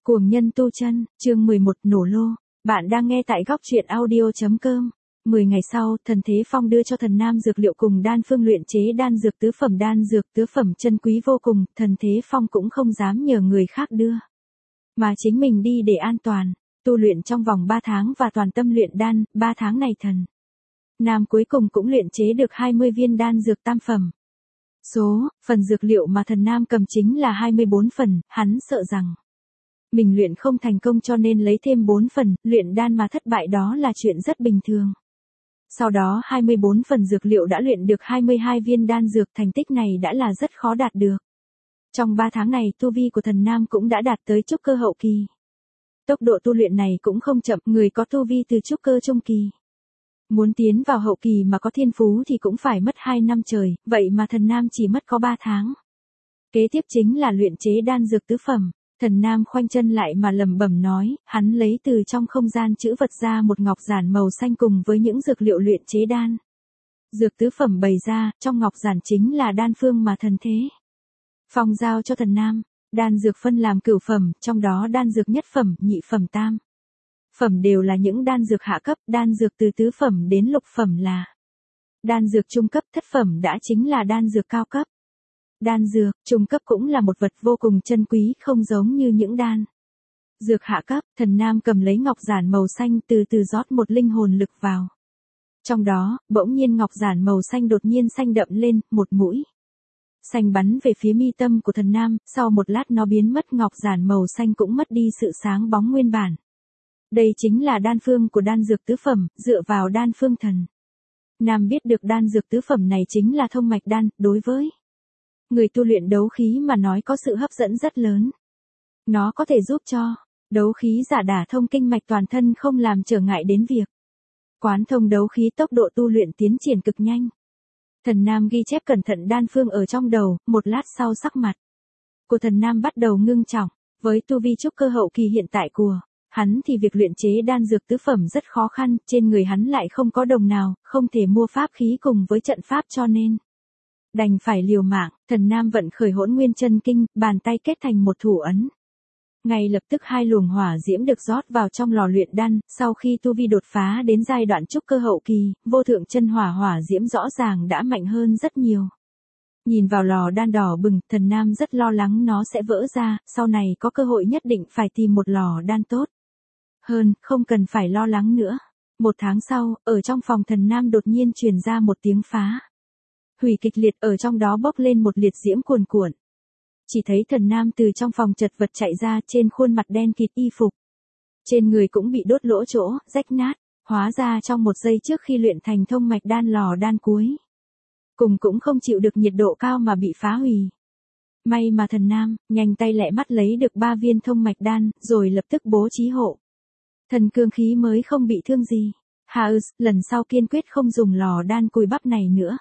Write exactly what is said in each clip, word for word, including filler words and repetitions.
Cuồng nhân tu chân, chương mười một nổ lô. Bạn đang nghe tại góc truyện audio.com. mười ngày sau, Thần Thế Phong đưa cho Thần Nam dược liệu cùng đan phương luyện chế đan dược tứ phẩm đan dược tứ phẩm chân quý vô cùng, Thần Thế Phong cũng không dám nhờ người khác đưa. Mà chính mình đi để an toàn, tu luyện trong vòng ba tháng và toàn tâm luyện đan, ba tháng này Thần Nam cuối cùng cũng luyện chế được hai mươi viên đan dược tam phẩm. Số, phần dược liệu mà Thần Nam cầm chính là hai mươi bốn phần, hắn sợ rằng mình luyện không thành công cho nên lấy thêm bốn phần, luyện đan mà thất bại đó là chuyện rất bình thường. Sau đó hai mươi bốn phần dược liệu đã luyện được hai mươi hai viên đan dược, thành tích này đã là rất khó đạt được. Trong ba tháng này tu vi của Thần Nam cũng đã đạt tới trúc cơ hậu kỳ. Tốc độ tu luyện này cũng không chậm, người có tu vi từ trúc cơ trung kỳ. Muốn tiến vào hậu kỳ mà có thiên phú thì cũng phải mất hai năm trời, vậy mà Thần Nam chỉ mất có ba tháng. Kế tiếp chính là luyện chế đan dược tứ phẩm. Thần Nam khoanh chân lại mà lẩm bẩm nói, hắn lấy từ trong không gian trữ vật ra một ngọc giản màu xanh cùng với những dược liệu luyện chế đan. Dược tứ phẩm bày ra, trong ngọc giản chính là đan phương mà Thần Thế Phong giao cho Thần Nam. Đan dược phân làm cửu phẩm, trong đó đan dược nhất phẩm, nhị phẩm, tam phẩm đều là những đan dược hạ cấp, đan dược từ tứ phẩm đến lục phẩm là đan dược trung cấp, thất phẩm đã chính là đan dược cao cấp. Đan dược trung cấp cũng là một vật vô cùng chân quý, không giống như những đan dược hạ cấp. Thần Nam cầm lấy ngọc giản màu xanh, từ từ rót một linh hồn lực vào. Trong đó, bỗng nhiên ngọc giản màu xanh đột nhiên xanh đậm lên, một mũi xanh bắn về phía mi tâm của Thần Nam, sau một lát nó biến mất, ngọc giản màu xanh cũng mất đi sự sáng bóng nguyên bản. Đây chính là đan phương của đan dược tứ phẩm, dựa vào đan phương Thần Nam biết được đan dược tứ phẩm này chính là thông mạch đan, đối với người tu luyện đấu khí mà nói có sự hấp dẫn rất lớn. Nó có thể giúp cho đấu khí giả đả thông kinh mạch toàn thân, không làm trở ngại đến việc quán thông đấu khí, tốc độ tu luyện tiến triển cực nhanh. Thần Nam ghi chép cẩn thận đan phương ở trong đầu, một lát sau sắc mặt của Thần Nam bắt đầu ngưng trọng. Với tu vi trúc cơ hậu kỳ hiện tại của hắn thì việc luyện chế đan dược tứ phẩm rất khó khăn, trên người hắn lại không có đồng nào, không thể mua pháp khí cùng với trận pháp cho nên đành phải liều mạng. Thần Nam vận khởi Hỗn Nguyên Chân Kinh, bàn tay kết thành một thủ ấn. Ngay lập tức hai luồng hỏa diễm được rót vào trong lò luyện đan, sau khi tu vi đột phá đến giai đoạn trúc cơ hậu kỳ, vô thượng chân hỏa hỏa diễm rõ ràng đã mạnh hơn rất nhiều. Nhìn vào lò đan đỏ bừng, Thần Nam rất lo lắng nó sẽ vỡ ra, sau này có cơ hội nhất định phải tìm một lò đan tốt hơn, không cần phải lo lắng nữa. Một tháng sau, ở trong phòng Thần Nam đột nhiên truyền ra một tiếng phá hủy kịch liệt, ở trong đó bốc lên một liệt diễm cuồn cuộn. Chỉ thấy Thần Nam từ trong phòng chật vật chạy ra, trên khuôn mặt đen kịt, y phục trên người cũng bị đốt lỗ chỗ, rách nát. Hóa ra trong một giây trước khi luyện thành thông mạch đan, lò đan cuối cùng cũng không chịu được nhiệt độ cao mà bị phá hủy. May mà Thần Nam nhanh tay lẹ mắt lấy được ba viên thông mạch đan, rồi lập tức bố trí hộ thần cương khí mới không bị thương gì. Haus, lần sau kiên quyết không dùng lò đan cùi bắp này nữa.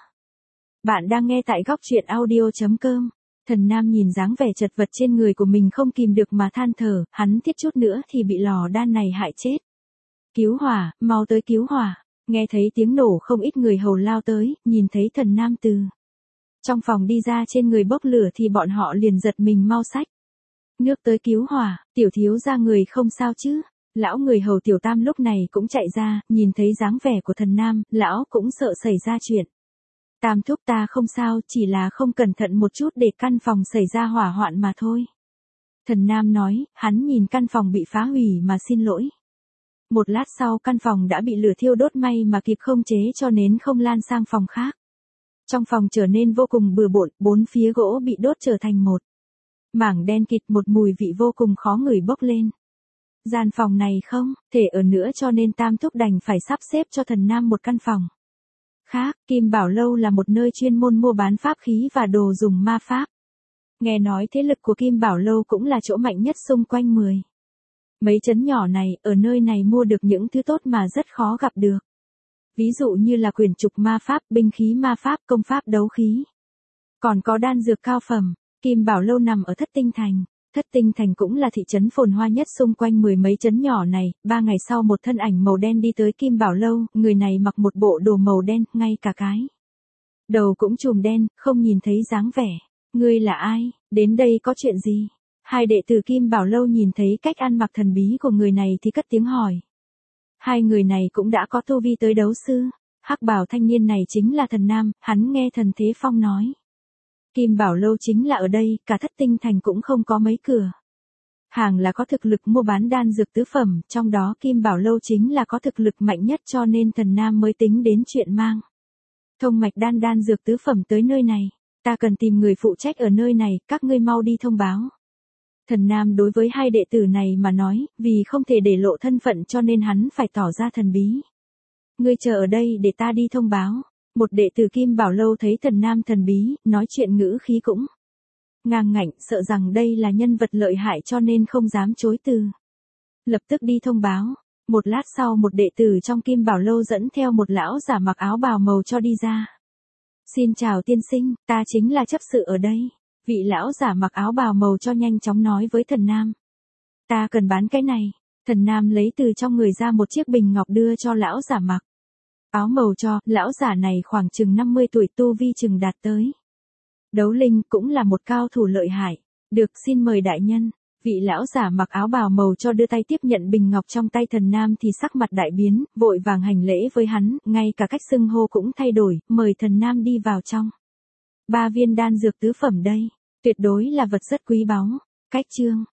Bạn đang nghe tại góc truyện audio.com. Thần Nam nhìn dáng vẻ chật vật trên người của mình không kìm được mà than thở, hắn thiết chút nữa thì bị lò đan này hại chết. Cứu hỏa, mau tới cứu hỏa. Nghe thấy tiếng nổ, không ít người hầu lao tới, nhìn thấy Thần Nam từ trong phòng đi ra, trên người bốc lửa thì bọn họ liền giật mình mau xách nước tới cứu hỏa. Tiểu thiếu gia người không sao chứ? Lão người hầu Tiểu Tam lúc này cũng chạy ra, nhìn thấy dáng vẻ của Thần Nam, lão cũng sợ xảy ra chuyện. Tam thúc, ta không sao, chỉ là không cẩn thận một chút để căn phòng xảy ra hỏa hoạn mà thôi. Thần Nam nói, hắn nhìn căn phòng bị phá hủy mà xin lỗi. Một lát sau căn phòng đã bị lửa thiêu đốt, may mà kịp không chế cho nên không lan sang phòng khác. Trong phòng trở nên vô cùng bừa bộn, bốn phía gỗ bị đốt trở thành một mảng đen kịt, một mùi vị vô cùng khó ngửi bốc lên. Gian phòng này không thể ở nữa cho nên Tam thúc đành phải sắp xếp cho Thần Nam một căn phòng khác. Kim Bảo Lâu là một nơi chuyên môn mua bán pháp khí và đồ dùng ma pháp. Nghe nói thế lực của Kim Bảo Lâu cũng là chỗ mạnh nhất xung quanh mười mấy trấn nhỏ này, ở nơi này mua được những thứ tốt mà rất khó gặp được. Ví dụ như là quyển trục ma pháp, binh khí ma pháp, công pháp đấu khí. Còn có đan dược cao phẩm. Kim Bảo Lâu nằm ở Thất Tinh Thành. Thất Tinh Thành cũng là thị trấn phồn hoa nhất xung quanh mười mấy trấn nhỏ này. Ba ngày sau một thân ảnh màu đen đi tới Kim Bảo Lâu, người này mặc một bộ đồ màu đen, ngay cả cái đầu cũng chùm đen, không nhìn thấy dáng vẻ. Ngươi là ai? Đến đây có chuyện gì? Hai đệ tử Kim Bảo Lâu nhìn thấy cách ăn mặc thần bí của người này thì cất tiếng hỏi. Hai người này cũng đã có tu vi tới đấu sư. Hắc bảo thanh niên này chính là Thần Nam, hắn nghe Thần Thế Phong nói. Kim Bảo Lâu chính là ở đây, cả Thất Tinh Thành cũng không có mấy cửa. Hàng là có thực lực mua bán đan dược tứ phẩm, trong đó Kim Bảo Lâu chính là có thực lực mạnh nhất cho nên Thần Nam mới tính đến chuyện mang thông mạch đan đan dược tứ phẩm tới nơi này. Ta cần tìm người phụ trách ở nơi này, các ngươi mau đi thông báo. Thần Nam đối với hai đệ tử này mà nói, vì không thể để lộ thân phận cho nên hắn phải tỏ ra thần bí. Ngươi chờ ở đây để ta đi thông báo. Một đệ tử Kim Bảo Lâu thấy Thần Nam thần bí, nói chuyện ngữ khí cũng ngang ngạnh, sợ rằng đây là nhân vật lợi hại cho nên không dám chối từ. Lập tức đi thông báo. Một lát sau một đệ tử trong Kim Bảo Lâu dẫn theo một lão giả mặc áo bào màu cho đi ra. Xin chào tiên sinh, ta chính là chấp sự ở đây. Vị lão giả mặc áo bào màu cho nhanh chóng nói với Thần Nam. Ta cần bán cái này. Thần Nam lấy từ trong người ra một chiếc bình ngọc đưa cho lão giả mặc áo màu cho, lão giả này khoảng chừng năm mươi tuổi, tu vi chừng đạt tới đấu linh, cũng là một cao thủ lợi hại. Được, xin mời đại nhân. Vị lão giả mặc áo bào màu cho đưa tay tiếp nhận bình ngọc trong tay Thần Nam thì sắc mặt đại biến, vội vàng hành lễ với hắn, ngay cả cách xưng hô cũng thay đổi, mời Thần Nam đi vào trong. Ba viên đan dược tứ phẩm đây, tuyệt đối là vật rất quý báu. Cách chương